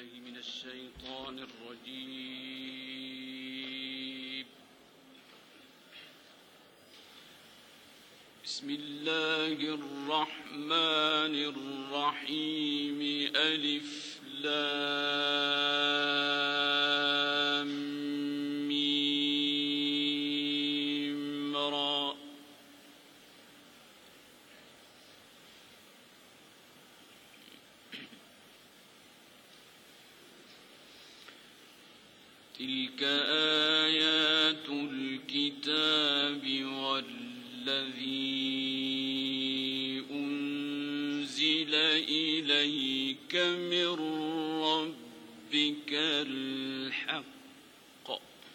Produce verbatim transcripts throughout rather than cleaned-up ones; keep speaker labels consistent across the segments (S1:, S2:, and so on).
S1: بالله من الشيطان الرجيم. بسم الله الرحمن الرحيم. ألف لام ميم را. تلك آيات الكتاب والذي أنزل إليك من ربك الحق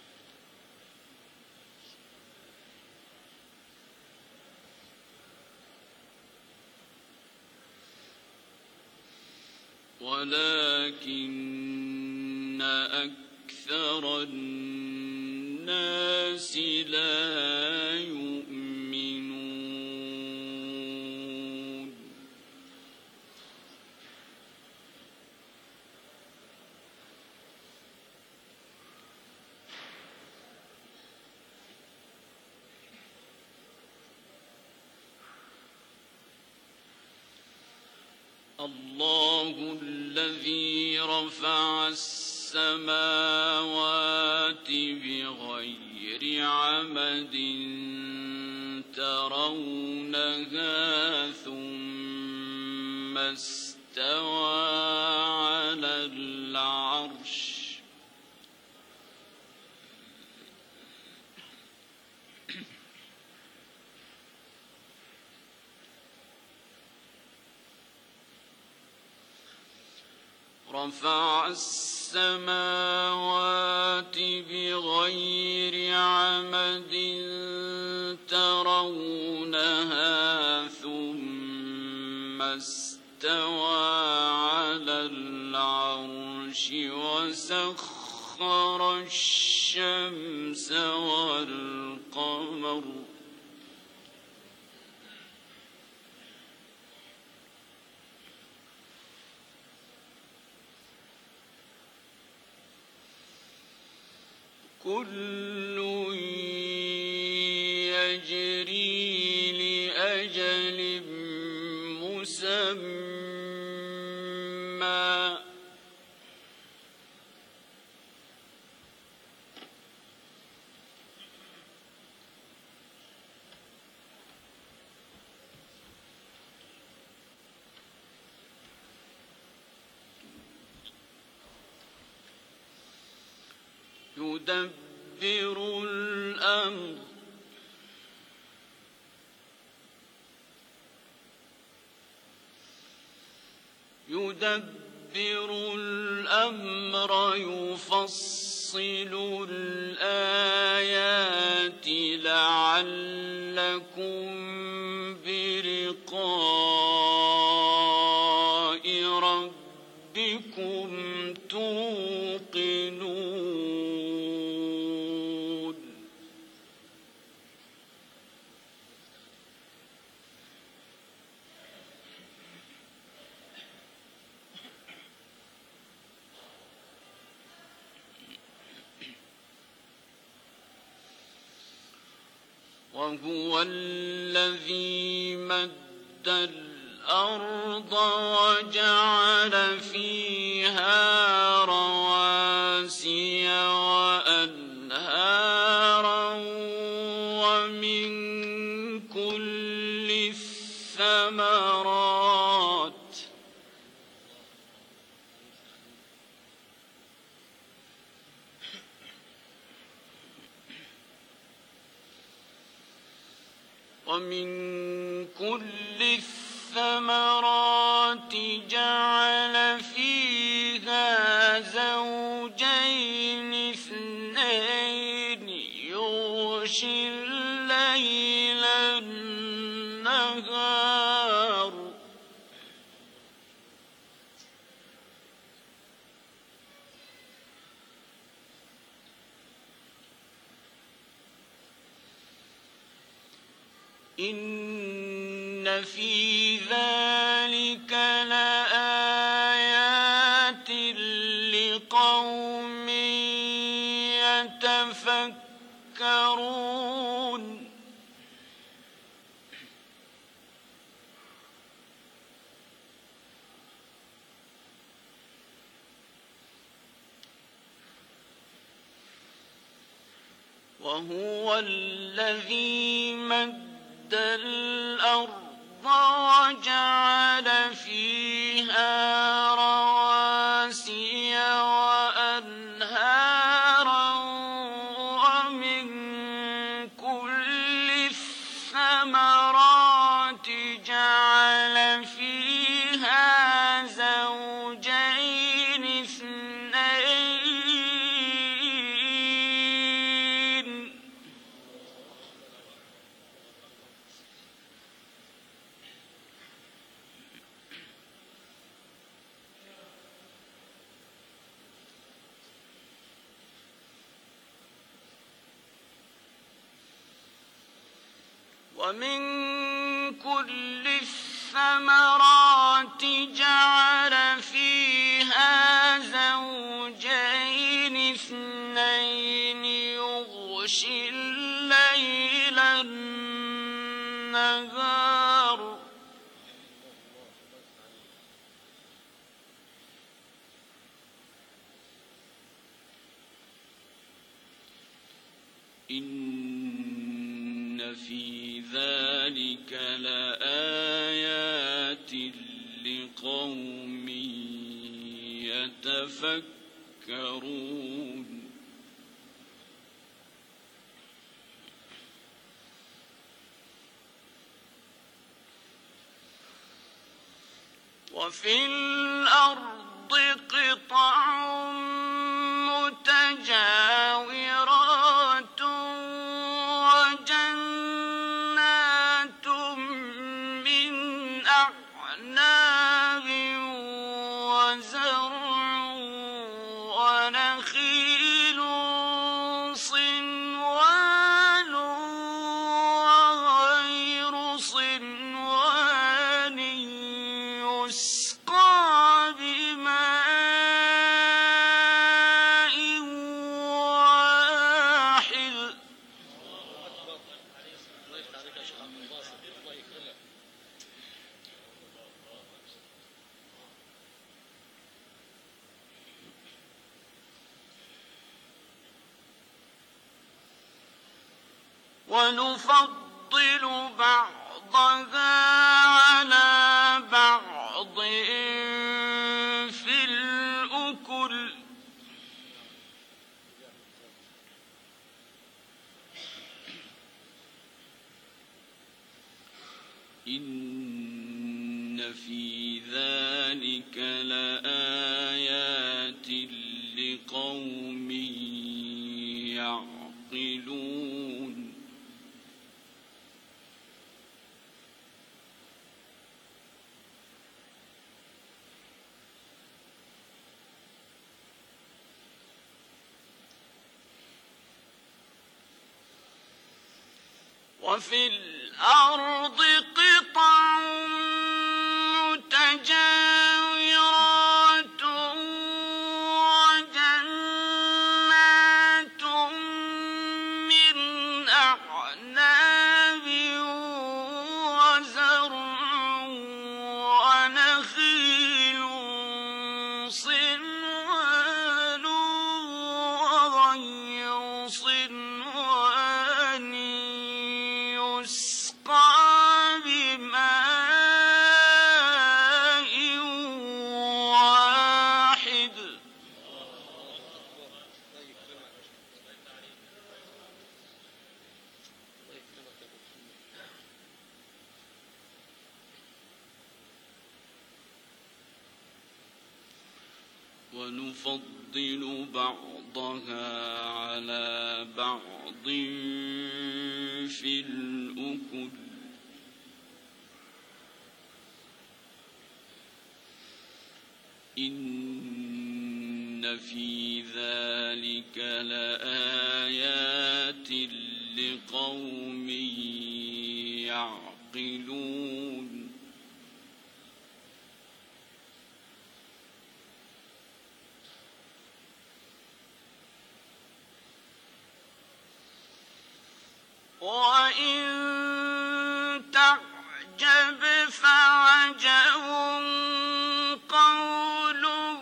S1: ولكن أكثر الناس لا يؤمنون. الله الذي رفع السماوات بغير عمد ترونها ثم استوى على العرش. رفع السماوات بغير عمد ترونها ثم استوى على العرش وسخر الشمس والقمر كل يجري لأجل مسمى يدبر الأمر يدبر الأمر يفصل الآيات لعلكم بلقاء ربكم توقنون. وهو الذي مد الأرض وجعل فيها رواسي وأنهارا ومن كل الثمرات ومن كل الثمرات جعل فيها زوجين اثنين يغشي الليل النهار إن في ذلك لآيات وهو الذي مد الأرض وجعل فيها رواسي وأنهارا ومن كل الثمرات جعل فيها زوجين اثنين ومن كل الثمرات جعل فيها زوجين اثنين يغشي الليل النهار إن في ذلك لآيات لقوم يتفكرون وفي الأرض قطع متجاورات وجنات من أعناب وزرع ونخيل صنوان وغير صنوان يسقى بماء واحد ونفضل بعضها على بعض في الأكل إن في ذلك لآيات لقوم يعقلون وفي الأرض قطع متجاورات وجنات من أعناب وزرع ونخيل صنوان وغير صنوان يسقى بماء واحد ونفضل بعضها على بعض في الأكل إن في ذلك لآيات لقوم يعقلون وإن تعجب فعجب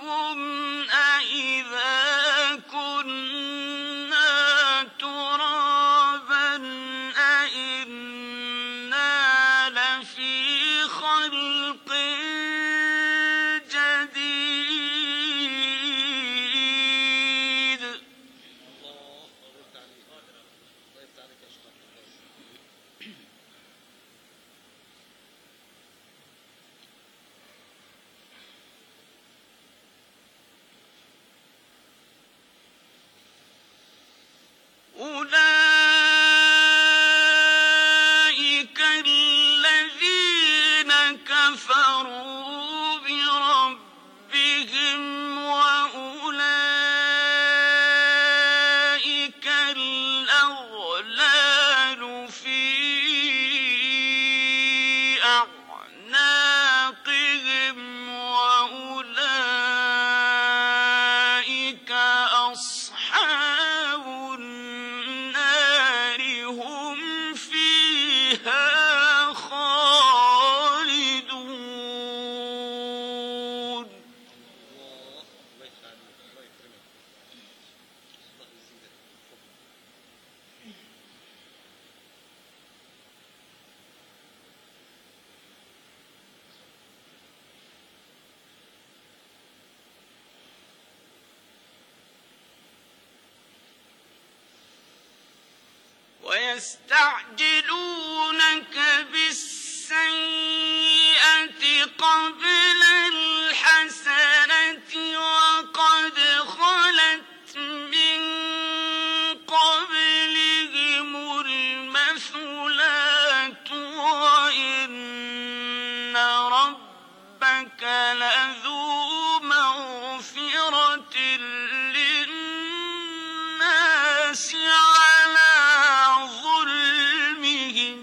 S1: قولهم أإذا كنا ترابا ويستعجلونك بالسيئة قبل الحسنة وقد خلت من قبلهم المثلات وإن ربك لذو مغفرة للناس على ظلمهم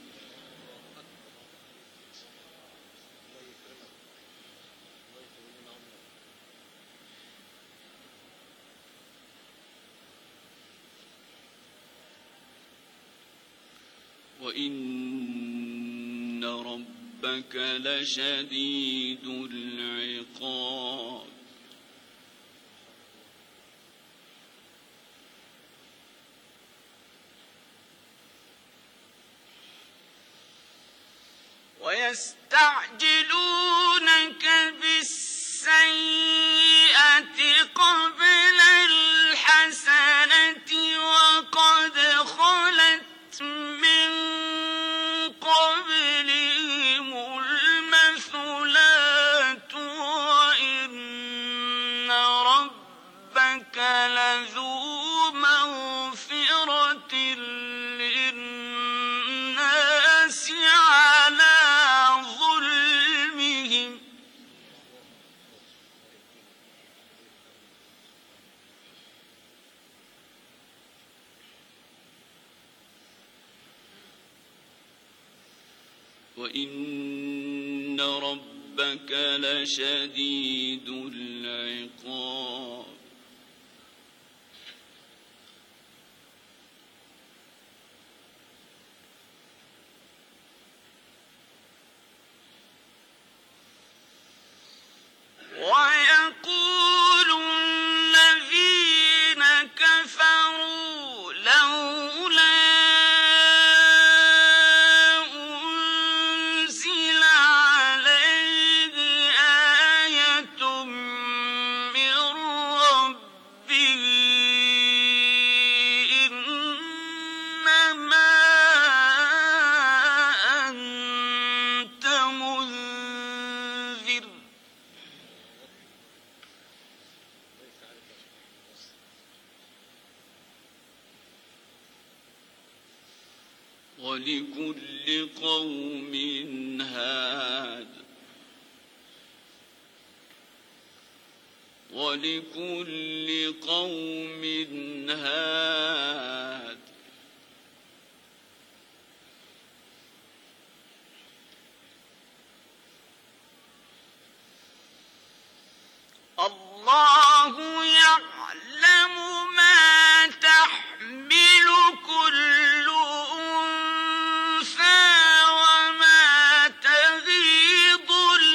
S1: وإن ربك لشديد العقاب ويستعجلونك بالسيئة قبل الحسنة وقد خلت من قبلهم المثلات وإن ربك لذو مغفرة للناس على ظلمهم وإن ربك لشديد العقاب ويقول الذين كفروا لولا أنزل عليه آية من ربه إنما أنت منذر ولكل قوم هاد ولكل قوم هاد الله يعلم ما تحمل كل أنثى وما تغيض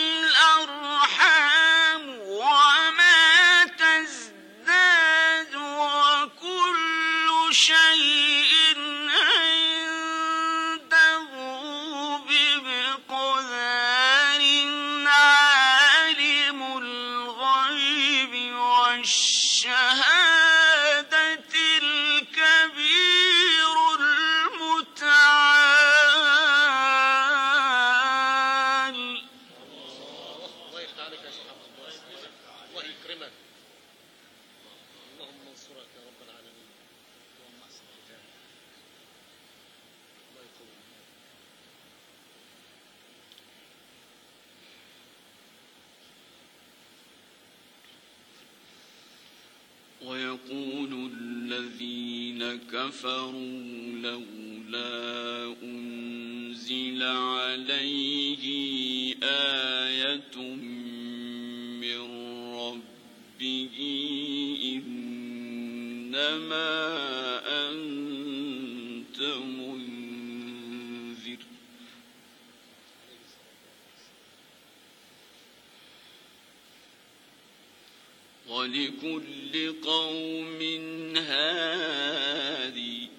S1: الأرحام وما تزداد وكل شيء عنده بمقدار عالم الغيب والشهادة الكبير المتعال
S2: الله يفتح عليك يا شيخ عبد الله. الله يكرمك. اللهم انصرك يا رب العالمين. اللهم احسن ختامك. الله يقويك.
S1: ويقول الذين كفروا لولا أنزل عليه آية من ربه إنما أنت منذر ولكل قوم هادي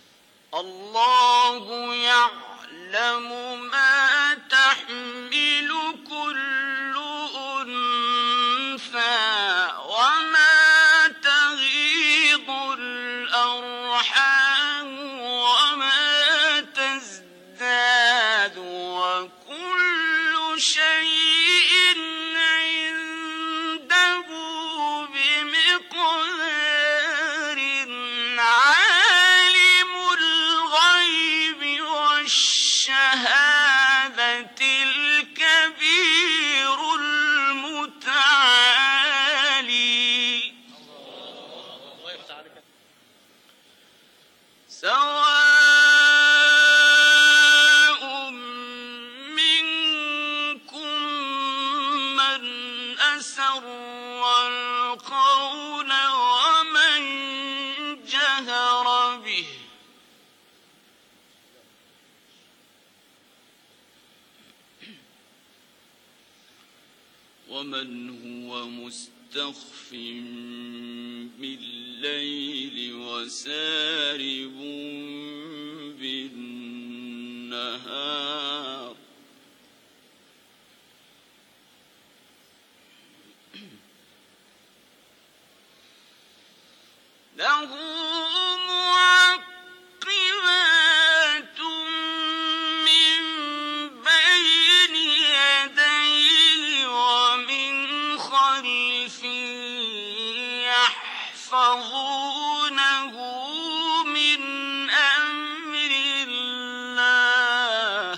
S1: الله يعلم ما تحمل سواء منكم من أسر القول ومن جهر به ومن هو مستخف بالليل وسارب بالنهار له معقبات من بين يديه ومن خلفه يحفظونه من أمر الله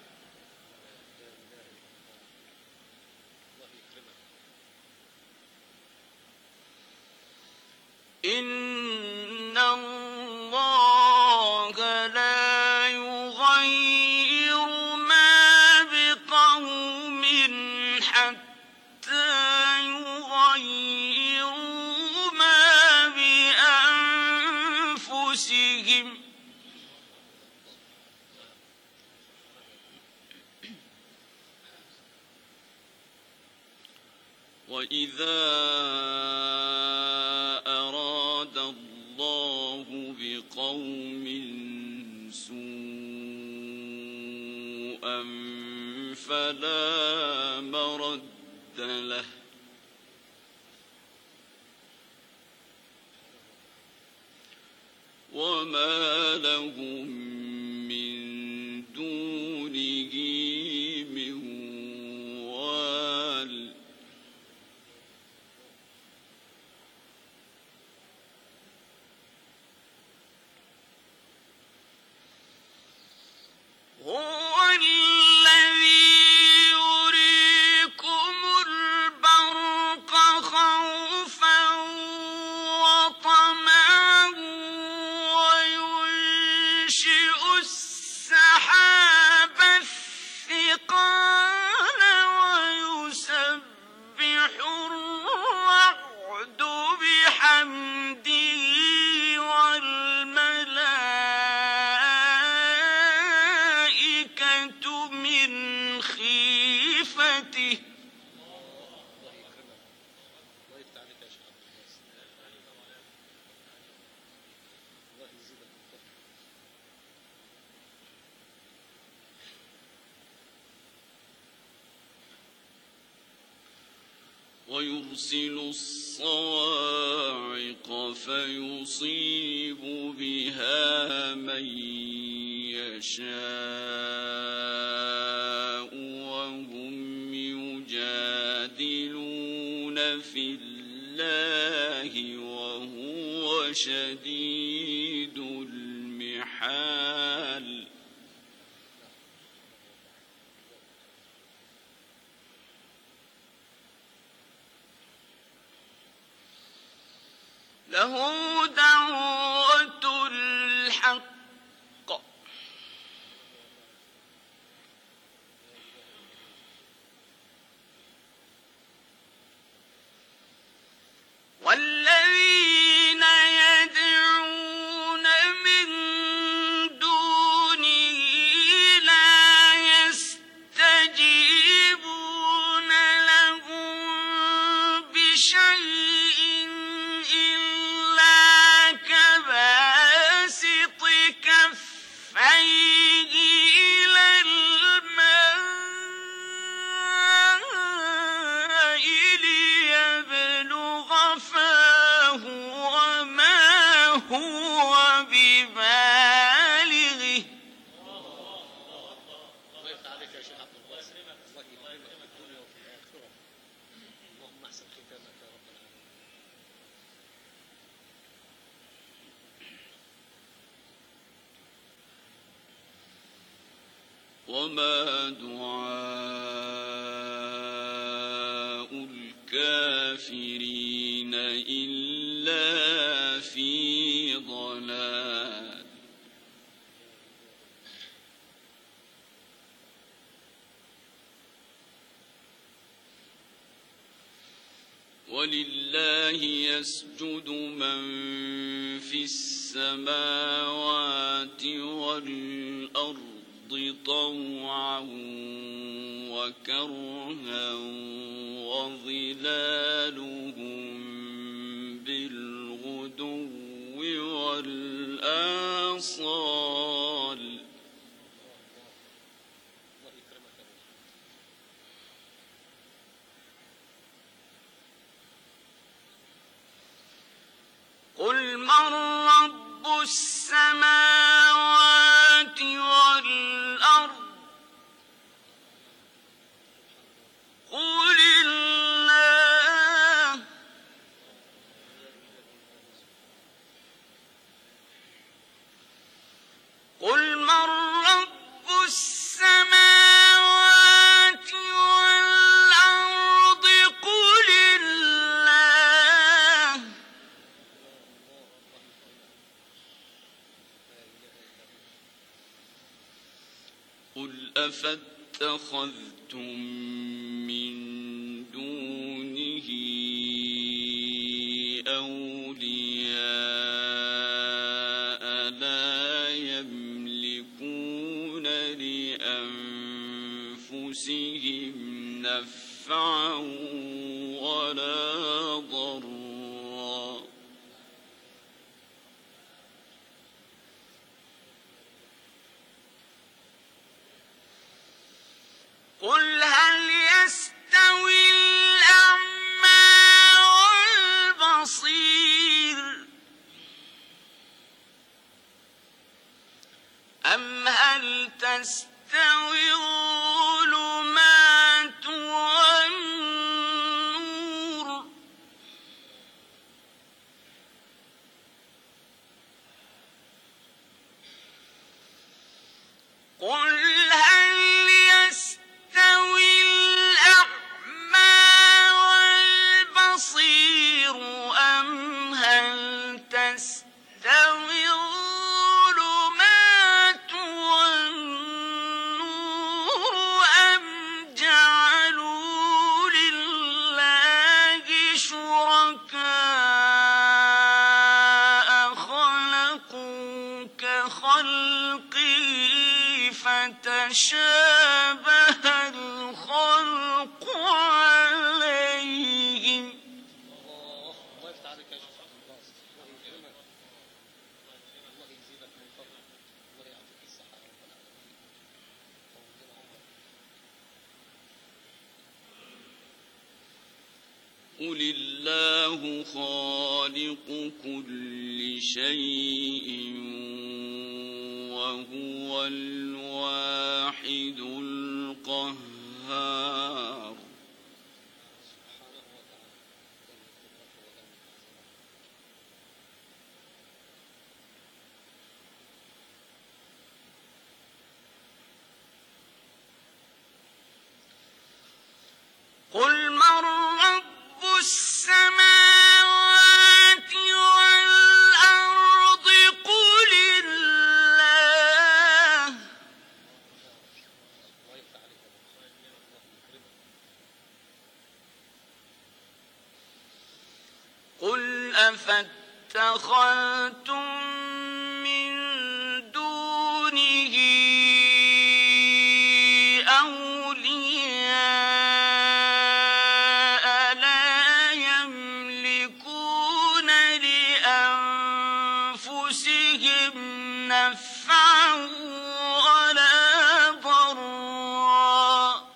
S1: إن الله لا يغير ما بقوم حتى يغيروا ما بأنفسهم وإذا أراد الله بقوم سوءا فلا مرد له وما لهم من دونه من وال هو الذي يريكم البرق خوفا وطمعا وينشئ السحاب الثقال ويسبح الرعد بحمده والملائكة من خيفته
S2: الله يفتح عليك يا شيخ عبد الله يزيدك الفضل
S1: ويرسل الصواعق فيصيب بها من يشاء وهم يجادلون في الله وهو شديد المحال له دعوة الحق والذين يدعون من دونه لا يستجيبون لهم بشيء إلا كباسط كفيه إلى الماء ليبلغ فاه وما هو ببالغه
S2: الله يفتح عليك يا شيخ عبد الله الله يكرمك في الدنيا وفي الآخرة اللهم احسن ختامك يا رب العالمين
S1: وما دعاء الكافرين إلا في ضلال ولله يسجد من في السماوات والأرض طوعا وكرها وظلالهم بالغدو والآصال قل من رب السماوات والأرض قل الله قل من رب السماوات والأرض قل الله قل أفاتخذتم من دونه أولياء لا يملكون لأنفسهم نفعا ولا ضرا قل هل يستوي الأعمى والبصير أم هل تستوي الظلمات والنور قل هل يستوي الأعمى والبصير أم هل تستوي الظلمات والنور أم جعلوا لله شركاء خلقوا كخلقه فتشابه الخلق عليهم
S2: الله الله يفتح عليك يا شيخ عبد الله يكرمك الله يزيدك من فضلك الله يعطيك الصحة رب العالمين
S1: قل الله خالق كل شيء وهو الواحد القهار
S2: سبحانه وتعالى
S1: قل من رب السماوات والأرض قل الله
S2: الله يفتح عليك يا رب الله يكرمك
S1: قل أفاتخذتم من دونه أولياء لا يملكون لأنفسهم نفعا ولا ضرا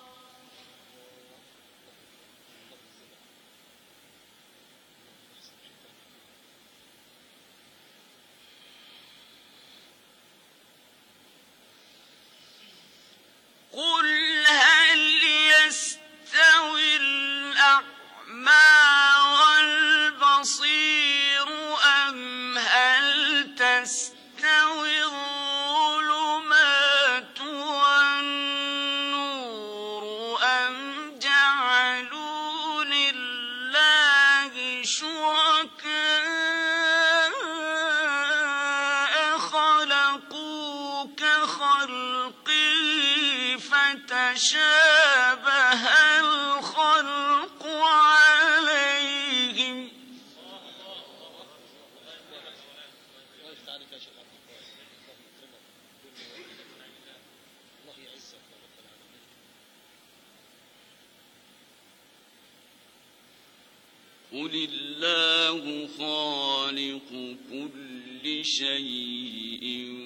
S1: قل هل يستوي الأعمى والبصير أم هل تستوي الظلمات والنور أم جعلوا لله شركاء خلقوا كخلقه فتشابه الخلق عليهم قل الله خالق كل شيء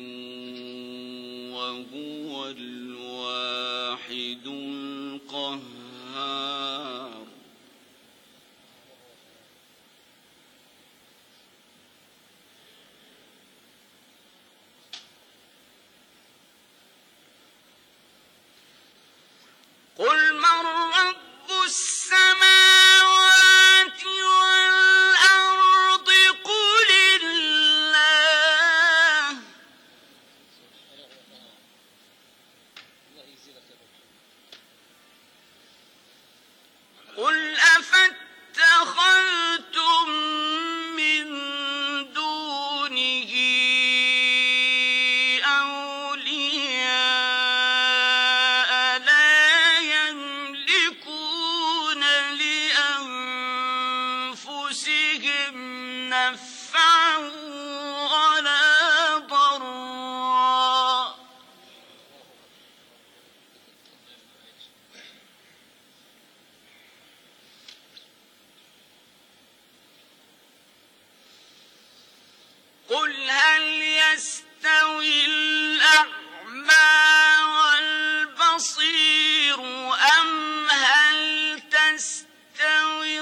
S1: وهو الواحد القهار قل من رب السماوات والأرض قل الله قل أفاتخذتم من دونه أولياء لا يملكون لأنفسهم نفعا ولا ضرا قل هل يستوي الأعمى والبصير أم هل تستوي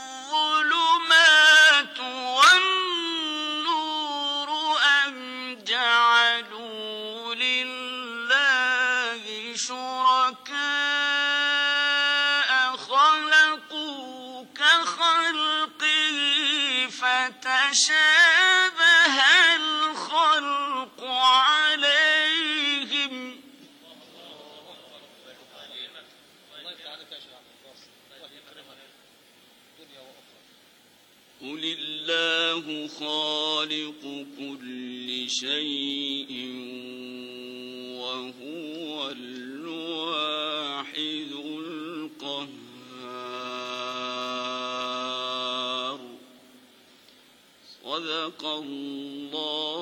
S1: الظلمات والنور أم جعلوا لله شركاء خلقوا كخلقه فتشابه الخلق عليهم
S2: الله يفتح عليك يا شيخ عبد الباسط. الله يكرمك دنيا واخرى.
S1: قل الله خالق كل شيء وهو الواحد القهار صدق الله